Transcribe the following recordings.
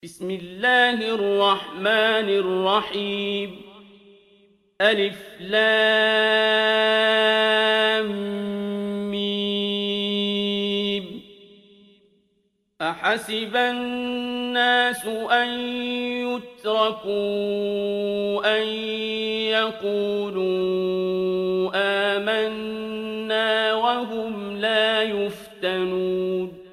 بسم الله الرحمن الرحيم. ألف لام ميم. أحسب الناس أن يتركوا أن يقولوا آمنا وهم لا يفتنون.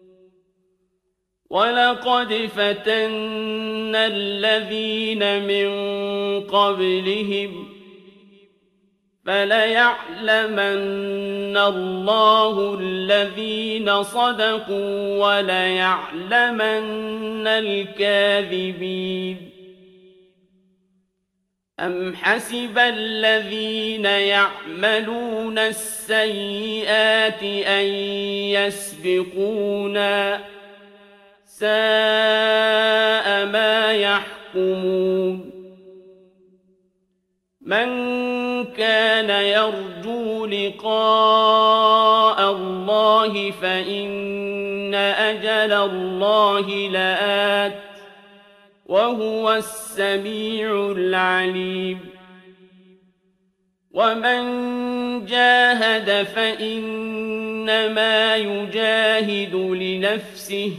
ولقد فتنا الذين من قبلهم فليعلمن الله الذين صدقوا وليعلمن الكاذبين. أم حسب الذين يعملون السيئات أن يسبقونا ساء ما يحكمون. من كان يرجو لقاء الله فإن أجل الله لآت وهو السميع العليم. ومن جاهد فإنما يجاهد لنفسه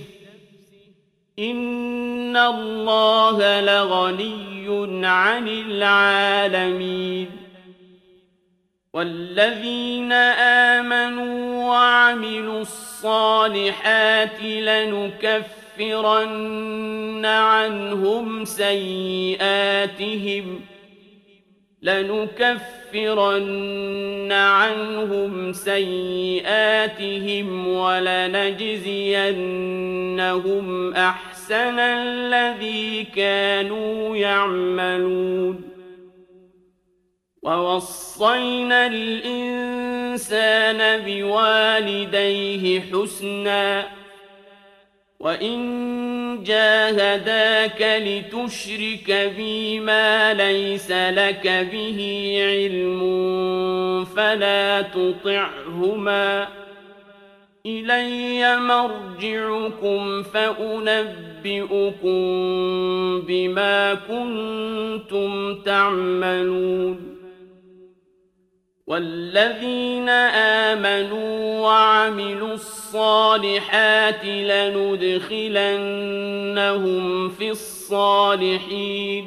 إن الله لغني عن العالمين. والذين آمنوا وعملوا الصالحات لنكفرن عنهم سيئاتهم ولنجزينهم أحسن الذي كانوا يعملون. ووصينا الإنسان بوالديه حسنا وإن جاهداك لتشرك بي ما ليس لك به علم فلا تطعهما إلي مرجعكم فأنبئكم بما كنتم تعملون. والذين آمنوا وعملوا الصالحات لندخلنهم في الصالحين.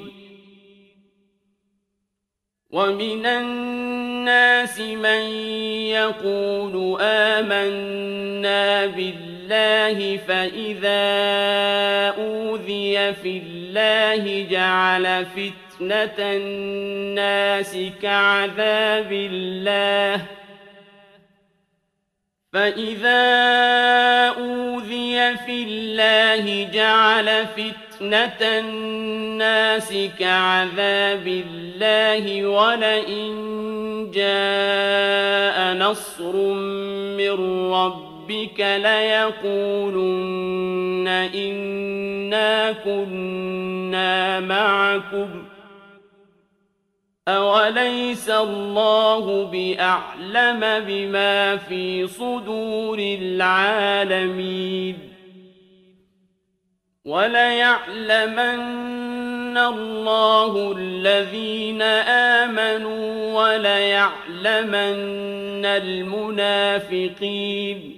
ومن الناس من يقول آمنا بالله فإذا أوذي في الله جعل فتنة الناس كعذاب الله ولئن جاء نصر من ربك ليقولن إنا كنا معكم أوليس الله بأعلم بما في صدور العالمين. وليعلمن الله الذين آمنوا وليعلمن المنافقين.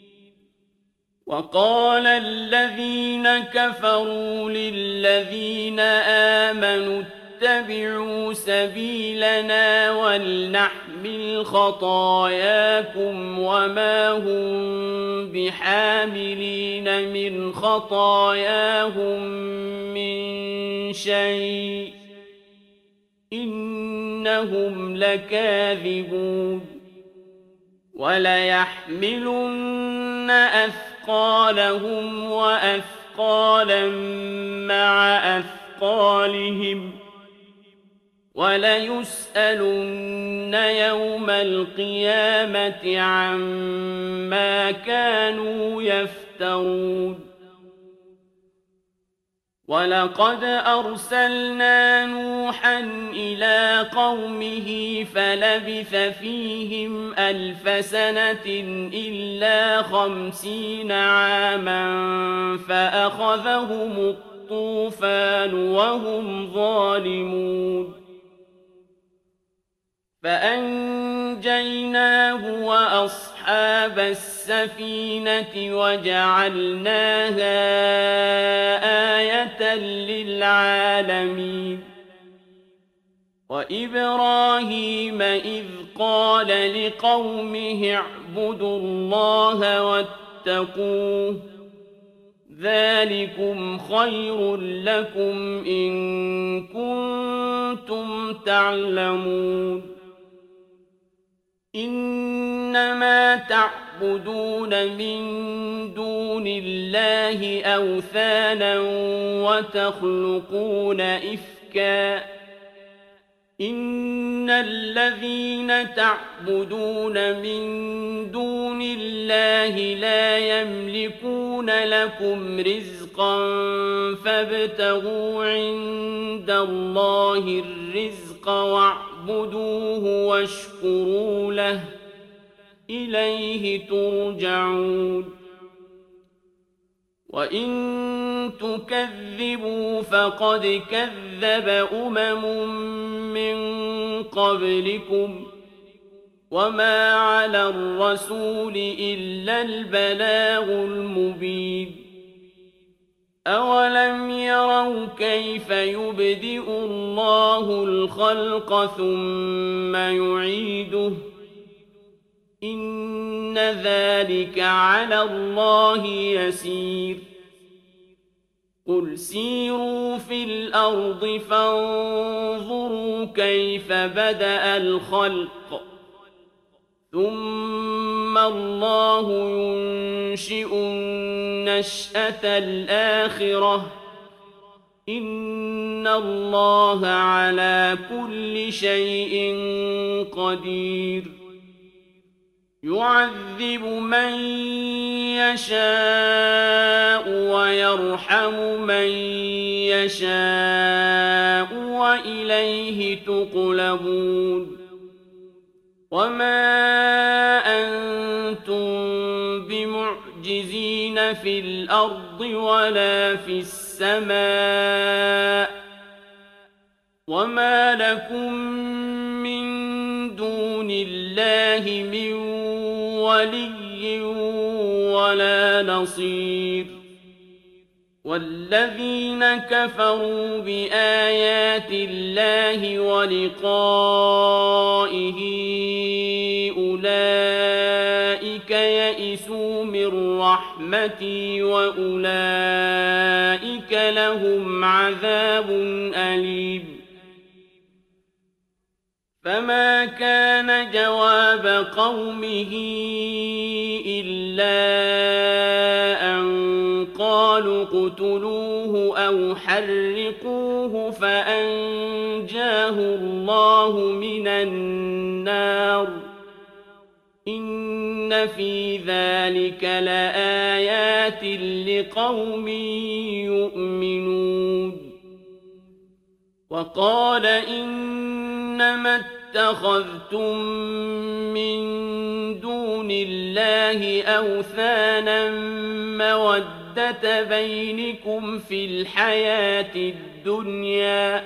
وقال الذين كفروا للذين آمنوا اتبعوا سبيلنا ولنحمل خطاياكم وما هم بحاملين من خطاياهم من شيء إنهم لكاذبون. وليحملن أثقالهم وأثقالا مع أثقالهم وليسألن يوم القيامة عما كانوا يفترون. وَلَقَدْ أَرْسَلْنَا نُوحًا إِلَىٰ قَوْمِهِ فَلَبِثَ فِيهِمْ أَلْفَ سَنَةٍ إِلَّا 50 عَامًا فَأَخَذَهُمُ الطُّوفَانُ وَهُمْ ظَالِمُونَ فَأَنجَيْنَاهُ وَأَصْحَابَ السَّفِينَةِ وَجَعَلْنَاهَا آيَةً لِّلْعَالَمِينَ وَإِبْرَاهِيمَ إِذْ قَالَ لِقَوْمِهِ اعْبُدُوا اللَّهَ وَاتَّقُوهُ ذَٰلِكُمْ خَيْرٌ لَّكُمْ إِن كُنتُمْ تَعْلَمُونَ إِنَّمَا تَعْبُدُونَ مِن دُونِ اللَّهِ أَوْثَانًا وَتَخْلُقُونَ إِفْكًا إِنَّ الَّذِينَ تَعْبُدُونَ مِن دُونِ اللَّهِ لَا يَمْلِكُونَ لَكُمْ رِزْقًا فَابْتَغُوا عِندَ اللَّهِ الرِّزْقَ وَاعْبُدُوهُ وَاشْكُرُوا لَهُ إِلَيْهِ تُرْجَعُونَ وَإِن تُكَذِّبُوا فَقَدْ كَذَّبَ مِن قَبْلِكُمْ وَمَا عَلَى الرَّسُولِ إِلَّا الْبَلَاغُ الْمُبِينُ أَوَلَمْ يَرَوْا كَيْفَ يُبْدِئُ اللَّهُ الْخَلْقَ ثُمَّ يُعِيدُهُ إِنَّ ذَلِكَ عَلَى اللَّهِ يَسِيرٌ قُلْ سِيرُوا فِي الْأَرْضِ فَانظُرُوا كَيْفَ بَدَأَ الْخَلْقَ ثُمَّ اللَّهُ يُنشِئُ النَّشْأَةَ الْآخِرَةَ إِنَّ اللَّهَ عَلَىٰ كُلِّ شَيْءٍ قَدِيرٌ يُعَذِّبُ مَن يَشَاءُ وَيَرْحَمُ مَن يَشَاءُ وَإِلَيْهِ تُقْلَبُونَ وَمَا أَنتُم بِمُعْجِزِينَ فِي الْأَرْضِ وَلَا فِي السَّمَاءِ وَمَا لَكُم مِّن دُونِ اللَّهِ مِن وَلِيٍّ وَلَا نَصِيرٍ وَالَّذِينَ كَفَرُوا بِآيَاتِ اللَّهِ وَلِقَائِهِ أُولَٰئِكَ يَئِسُوا مِن رَّحْمَتِي وَأُولَٰئِكَ لَهُمْ عَذَابٌ أَلِيمٌ فَمَا كَانَ جَوَابَ قَوْمِهِ إِلَّا أَن قَالُوا اقْتُلُوهُ أَوْ حَرِّقُوهُ فَأَنجَاهُ اللَّهُ مِنَ النَّارِ إِنَّ في ذَلِكَ لَآيَاتٍ لِقَوْمٍ يُؤْمِنُونَ وَقَالَ إِنَّمَا اتَّخَذْتُم مِّن دُونِ اللَّهِ أَوْثَانًا مَّوَدَّةَ بَيْنِكُمْ فِي الْحَيَاةِ الدُّنْيَا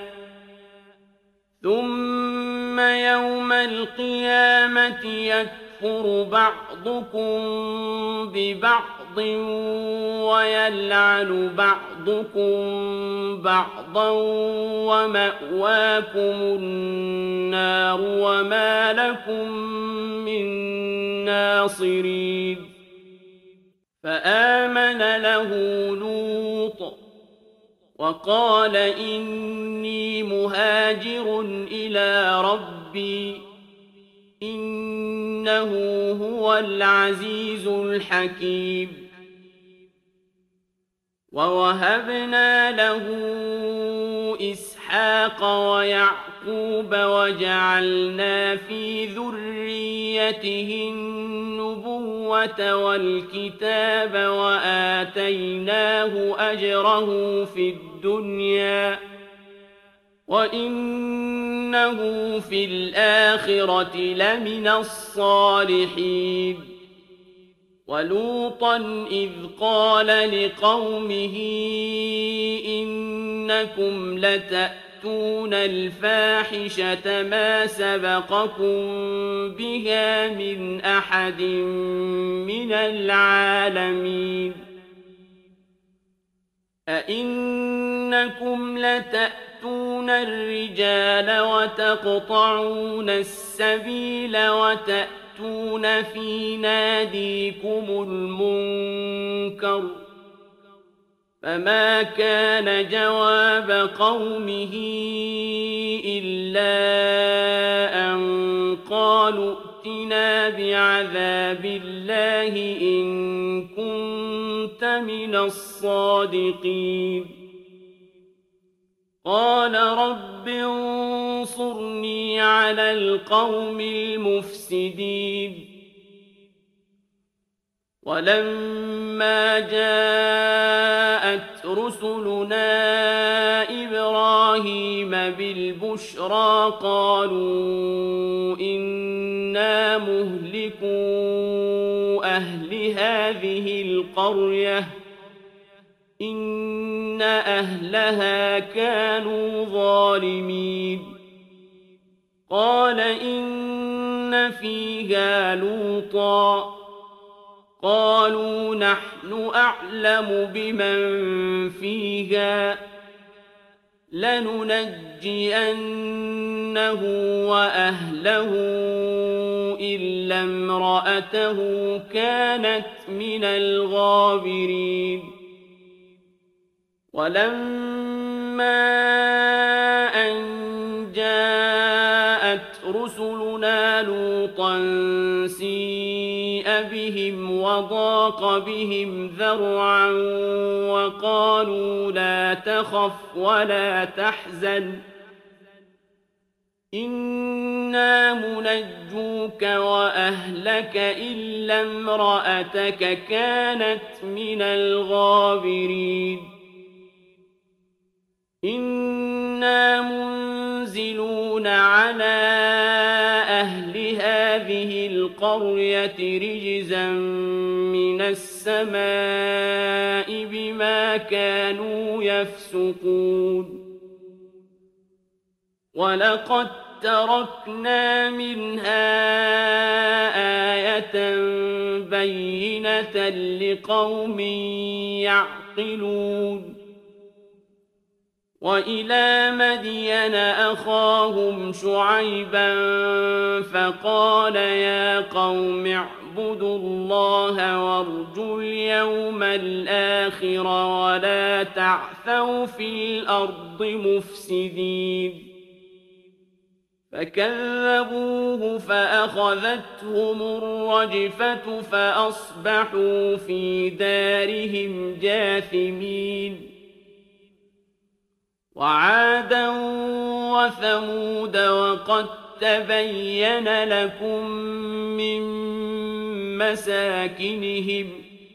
ثُمَّ يَوْمَ الْقِيَامَةِ يَكْفُرُ بَعْضُكُم بِبَعْضٍ وَيَلْعَنُ بَعْضُكُم بَعْضًا وَمَأْوَاكُمُ النَّارُ وَمَا لَكُم مِّن نَّاصِرِينَ فَآمَنَ لَهُ لُوطٌ وَقَالَ إِنِّي مُهَاجِرٌ إِلَىٰ رَبِّي إِنَّهُ هُوَ الْعَزِيزُ الْحَكِيمُ وَوَهَبْنَا لَهُ إِسْحَاقَ وَيَعْقُوبَ وَجَعَلْنَا فِي ذُرِّيَّتِهِ النُّبُوَّةَ النبوة والكتاب وآتيناه أجره في الدنيا وإنه في الآخرة لمن الصالحين ولوطا إذ قال لقومه إنكم لتأتون الفاحشة ما سبقكم بها من أحد من العالمين أئنكم لتأتون الرجال وتقطعون السبيل وتأتون في ناديكم المنكر فما كان جواب قومه إلا أن قالوا ائتنا بعذاب الله إن كنت من الصادقين قال رب انصرني على القوم المفسدين ولما جاءت رسلنا إبراهيم بالبشرى قالوا إنا مهلكو أهل هذه القرية إن أهلها كانوا ظالمين قال إن فيها لوطا قالوا نحن أعلم بمن فيها لننجينه وأهله إلا امرأته كانت من الغابرين ولما أن جاءت رسلنا لوطا سيء بهم وضاق بهم ذرعا وقالوا لا تخف ولا تحزن إنا منجوك وأهلك إلا امرأتك كانت من الغابرين إنا منزلون على أهل هذه القرية رجزا من السماء بما كانوا يفسقون ولقد تركنا منها آية بينة لقوم يعقلون وإلى مدين أخاهم شعيبا فقال يا قوم اعبدوا الله وارجوا اليوم الآخر ولا تعثوا في الأرض مفسدين فكذبوه فأخذتهم الرجفة فأصبحوا في دارهم جاثمين وعادا وثمود وقد تبين لكم من مساكنهم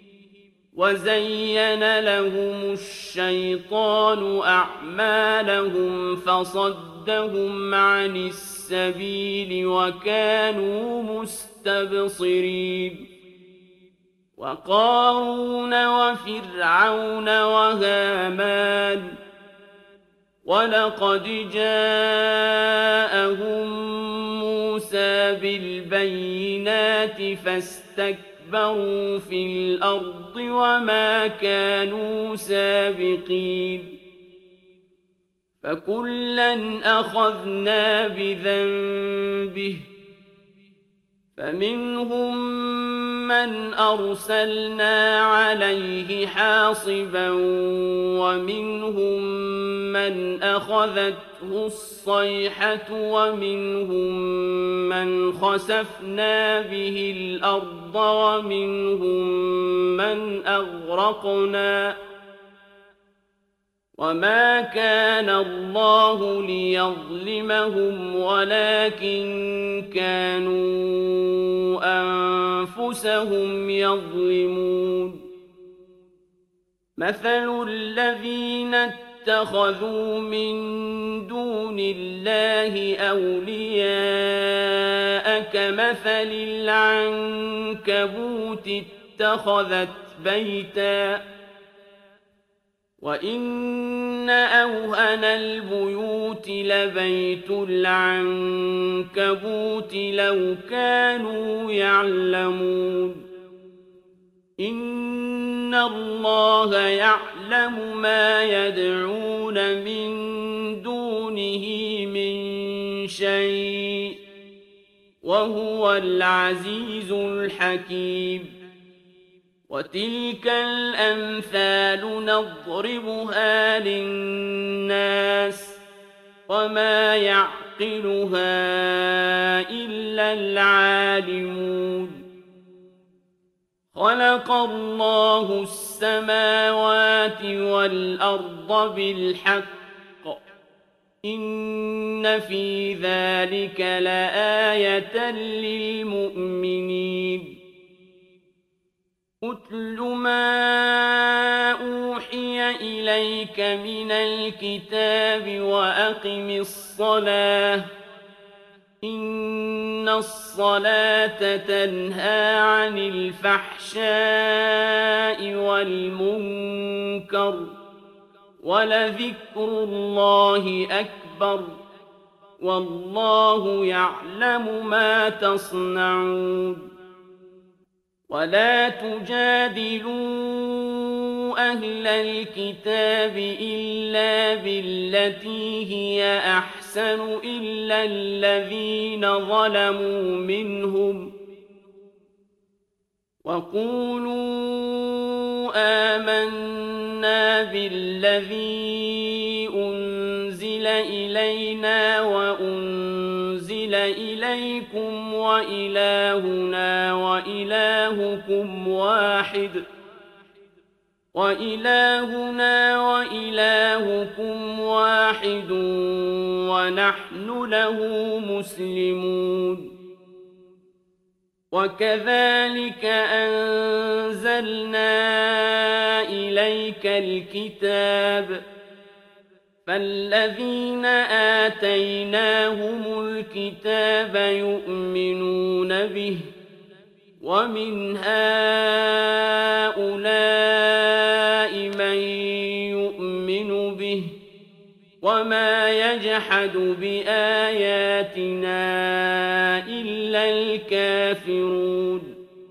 وزين لهم الشيطان أعمالهم فصدهم عن السبيل وكانوا مستبصرين وقارون وفرعون وهامان ولقد جاءهم موسى بالبينات فاستكبروا في الأرض وما كانوا سابقين فكلا أخذنا بذنبه فمنهم من أرسلنا عليه حاصبا ومنهم من أخذته الصيحة ومنهم من خسفنا به الأرض ومنهم من أغرقنا وما كان الله ليظلمهم ولكن كانوا أنفسهم يظلمون مثل الذين اتخذوا من دون الله أولياء كمثل العنكبوت اتخذت بيتا وإن أوهن البيوت لبيت العنكبوت لو كانوا يعلمون إن الله يعلم ما يدعون من دونه من شيء وهو العزيز الحكيم وتلك الأمثال نضربها للناس وما يعقلها إلا العالمون خلق الله السماوات والأرض بالحق إن في ذلك لآية للمؤمنين أتل ما أوحي إليك من الكتاب وأقم الصلاة إن الصلاة تنهى عن الفحشاء والمنكر ولذكر الله أكبر والله يعلم ما تصنعون ولا تجادلوا أهل الكتاب إلا بالتي هي أحسن إلا الذين ظلموا منهم وقولوا آمنا بالذي أنزل إلينا وأنزل إليكم وإلهنا وإلهكم واحد ونحن له مسلمون وكذلك أنزلنا إليك الكتاب فالذين آتيناهم الكتاب يؤمنون به ومن هؤلاء من يؤمن به وما يجحد بآياتنا إلا الكافرون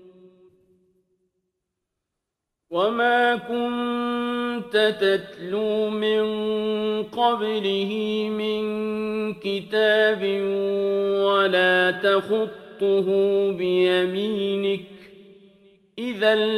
وما كنت تتلو من قبله من كتاب ولا تخطه بيمينك إذا